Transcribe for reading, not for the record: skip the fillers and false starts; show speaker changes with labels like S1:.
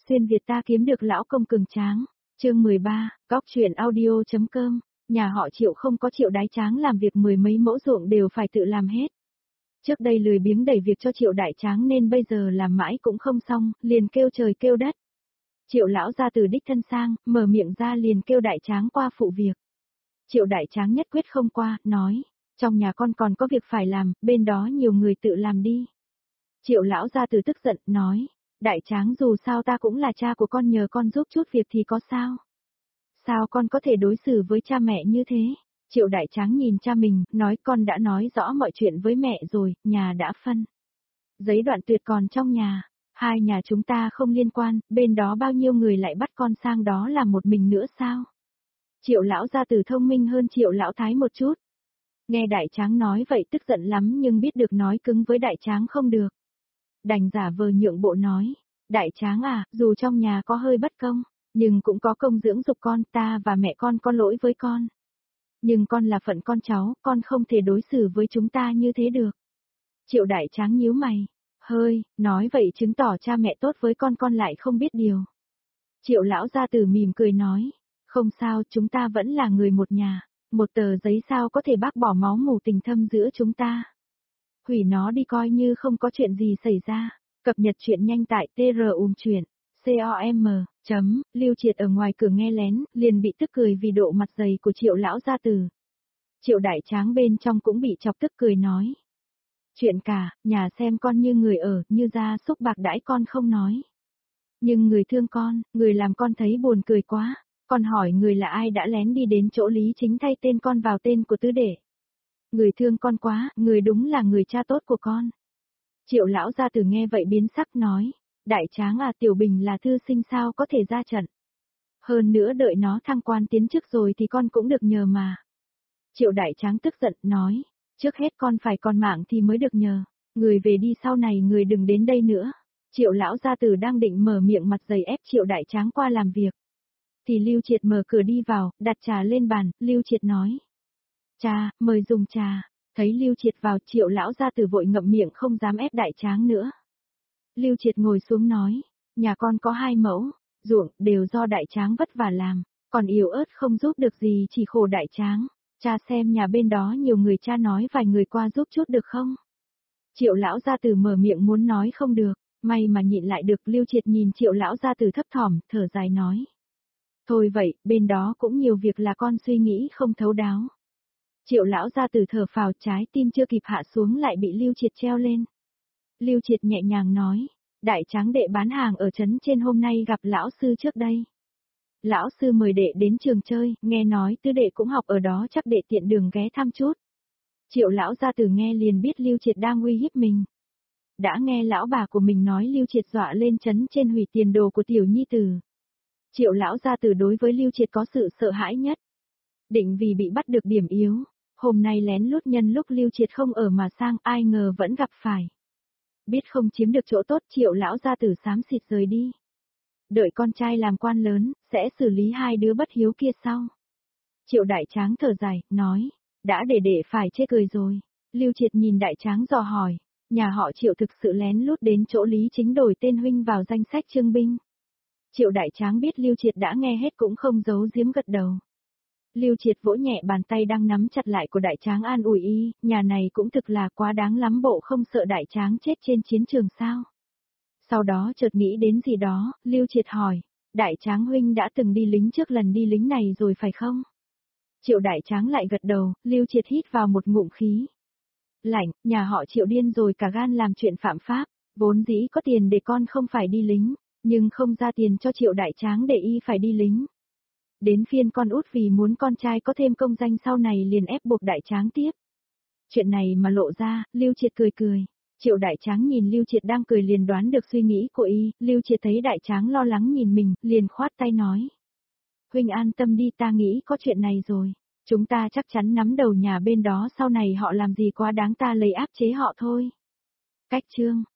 S1: Xuyên Việt ta kiếm được lão công cường tráng. Chương 13, Góc truyện audio.com. Nhà họ Triệu không có Triệu Đái Tráng làm việc mười mấy mẫu ruộng đều phải tự làm hết. Trước đây lười biếng đẩy việc cho Triệu Đại Tráng nên bây giờ làm mãi cũng không xong, liền kêu trời kêu đất. Triệu lão ra từ đích thân sang, mở miệng ra liền kêu Đại Tráng qua phụ việc. Triệu Đại Tráng nhất quyết không qua, nói, trong nhà con còn có việc phải làm, bên đó nhiều người tự làm đi. Triệu lão ra từ tức giận, nói, Đại Tráng dù sao ta cũng là cha của con, nhờ con giúp chút việc thì có sao? Sao con có thể đối xử với cha mẹ như thế? Triệu Đại Tráng nhìn cha mình, nói con đã nói rõ mọi chuyện với mẹ rồi, nhà đã phân. Giấy đoạn tuyệt còn trong nhà, hai nhà chúng ta không liên quan, bên đó bao nhiêu người lại bắt con sang đó làm một mình nữa sao? Triệu lão gia tử thông minh hơn Triệu lão thái một chút. Nghe Đại Tráng nói vậy tức giận lắm nhưng biết được nói cứng với Đại Tráng không được. Đành giả vờ nhượng bộ nói, Đại Tráng à, dù trong nhà có hơi bất công, nhưng cũng có công dưỡng dục con, ta và mẹ con có lỗi với con. Nhưng con là phận con cháu, con không thể đối xử với chúng ta như thế được. Triệu Đại Tráng nhíu mày, hơi, nói vậy chứng tỏ cha mẹ tốt với con lại không biết điều. Triệu lão gia tử mỉm cười nói, không sao, chúng ta vẫn là người một nhà, một tờ giấy sao có thể bác bỏ máu mủ tình thâm giữa chúng ta. Hủy nó đi coi như không có chuyện gì xảy ra. Cập nhật chuyện nhanh tại truyện. Lưu Triệt ở ngoài cửa nghe lén, liền bị tức cười vì độ mặt dày của Triệu lão gia tử. Triệu Đại Tráng bên trong cũng bị chọc tức cười nói. Chuyện cả, nhà xem con như người ở, như gia súc bạc đãi con không nói. Nhưng người thương con, người làm con thấy buồn cười quá, con hỏi người là ai đã lén đi đến chỗ Lý Chính thay tên con vào tên của tứ đệ. Người thương con quá, người đúng là người cha tốt của con. Triệu lão gia tử nghe vậy biến sắc nói, Đại Tráng à, Tiểu Bình là thư sinh sao có thể ra trận. Hơn nữa đợi nó thăng quan tiến chức rồi thì con cũng được nhờ mà. Triệu Đại Tráng tức giận nói, trước hết con phải còn mạng thì mới được nhờ, người về đi, sau này người đừng đến đây nữa. Triệu lão gia tử đang định mở miệng mặt dày ép Triệu Đại Tráng qua làm việc. Thì Lưu Triệt mở cửa đi vào, đặt trà lên bàn, Lưu Triệt nói. Cha, mời dùng trà. Thấy Lưu Triệt vào, Triệu lão gia tử vội ngậm miệng không dám ép Đại Tráng nữa. Lưu Triệt ngồi xuống nói, nhà con có 2 mẫu, ruộng đều do Đại Tráng vất vả làm, còn yếu ớt không giúp được gì, chỉ khổ Đại Tráng. Cha xem nhà bên đó nhiều người, cha nói vài người qua giúp chút được không? Triệu lão gia tử mở miệng muốn nói không được, may mà nhịn lại được. Lưu Triệt nhìn Triệu lão gia tử thấp thỏm, thở dài nói. Thôi vậy, bên đó cũng nhiều việc là con suy nghĩ không thấu đáo. Triệu lão gia tử thở phào, trái tim chưa kịp hạ xuống lại bị Lưu Triệt treo lên. Lưu Triệt nhẹ nhàng nói, Đại Tráng đệ bán hàng ở trấn trên hôm nay gặp lão sư trước đây. Lão sư mời đệ đến trường chơi, nghe nói tứ đệ cũng học ở đó, chắc đệ tiện đường ghé thăm chút. Triệu lão gia tử nghe liền biết Lưu Triệt đang uy hiếp mình. Đã nghe lão bà của mình nói Lưu Triệt dọa lên trấn trên hủy tiền đồ của tiểu nhi tử. Triệu lão gia tử đối với Lưu Triệt có sự sợ hãi nhất. Định vì bị bắt được điểm yếu, hôm nay lén lút nhân lúc Lưu Triệt không ở mà sang, ai ngờ vẫn gặp phải. Biết không chiếm được chỗ tốt, Triệu lão gia tử xám xịt rời đi. Đợi con trai làm quan lớn, sẽ xử lý 2 đứa bất hiếu kia sau. Triệu Đại Tráng thở dài, nói, đã để phải chê cười rồi. Lưu Triệt nhìn Đại Tráng dò hỏi, nhà họ Triệu thực sự lén lút đến chỗ Lý Chính đổi tên huynh vào danh sách trương binh. Triệu Đại Tráng biết Lưu Triệt đã nghe hết cũng không giấu giếm gật đầu. Lưu Triệt vỗ nhẹ bàn tay đang nắm chặt lại của Đại Tráng, an ủi y, nhà này cũng thực là quá đáng lắm, bộ không sợ Đại Tráng chết trên chiến trường sao? Sau đó chợt nghĩ đến gì đó, Lưu Triệt hỏi, Đại Tráng huynh đã từng đi lính trước lần đi lính này rồi phải không? Triệu Đại Tráng lại gật đầu, Lưu Triệt hít vào một ngụm khí lạnh, nhà họ Triệu điên rồi cả gan làm chuyện phạm pháp, vốn dĩ có tiền để con không phải đi lính, nhưng không ra tiền cho Triệu Đại Tráng để y phải đi lính. Đến phiên con út vì muốn con trai có thêm công danh sau này liền ép buộc Đại Tráng tiếp. Chuyện này mà lộ ra, Lưu Triệt cười cười. Triệu Đại Tráng nhìn Lưu Triệt đang cười liền đoán được suy nghĩ của y, Lưu Triệt thấy Đại Tráng lo lắng nhìn mình, liền khoát tay nói. Huynh an tâm đi, ta nghĩ có chuyện này rồi. Chúng ta chắc chắn nắm đầu nhà bên đó, sau này họ làm gì quá đáng ta lấy áp chế họ thôi. Cách chương.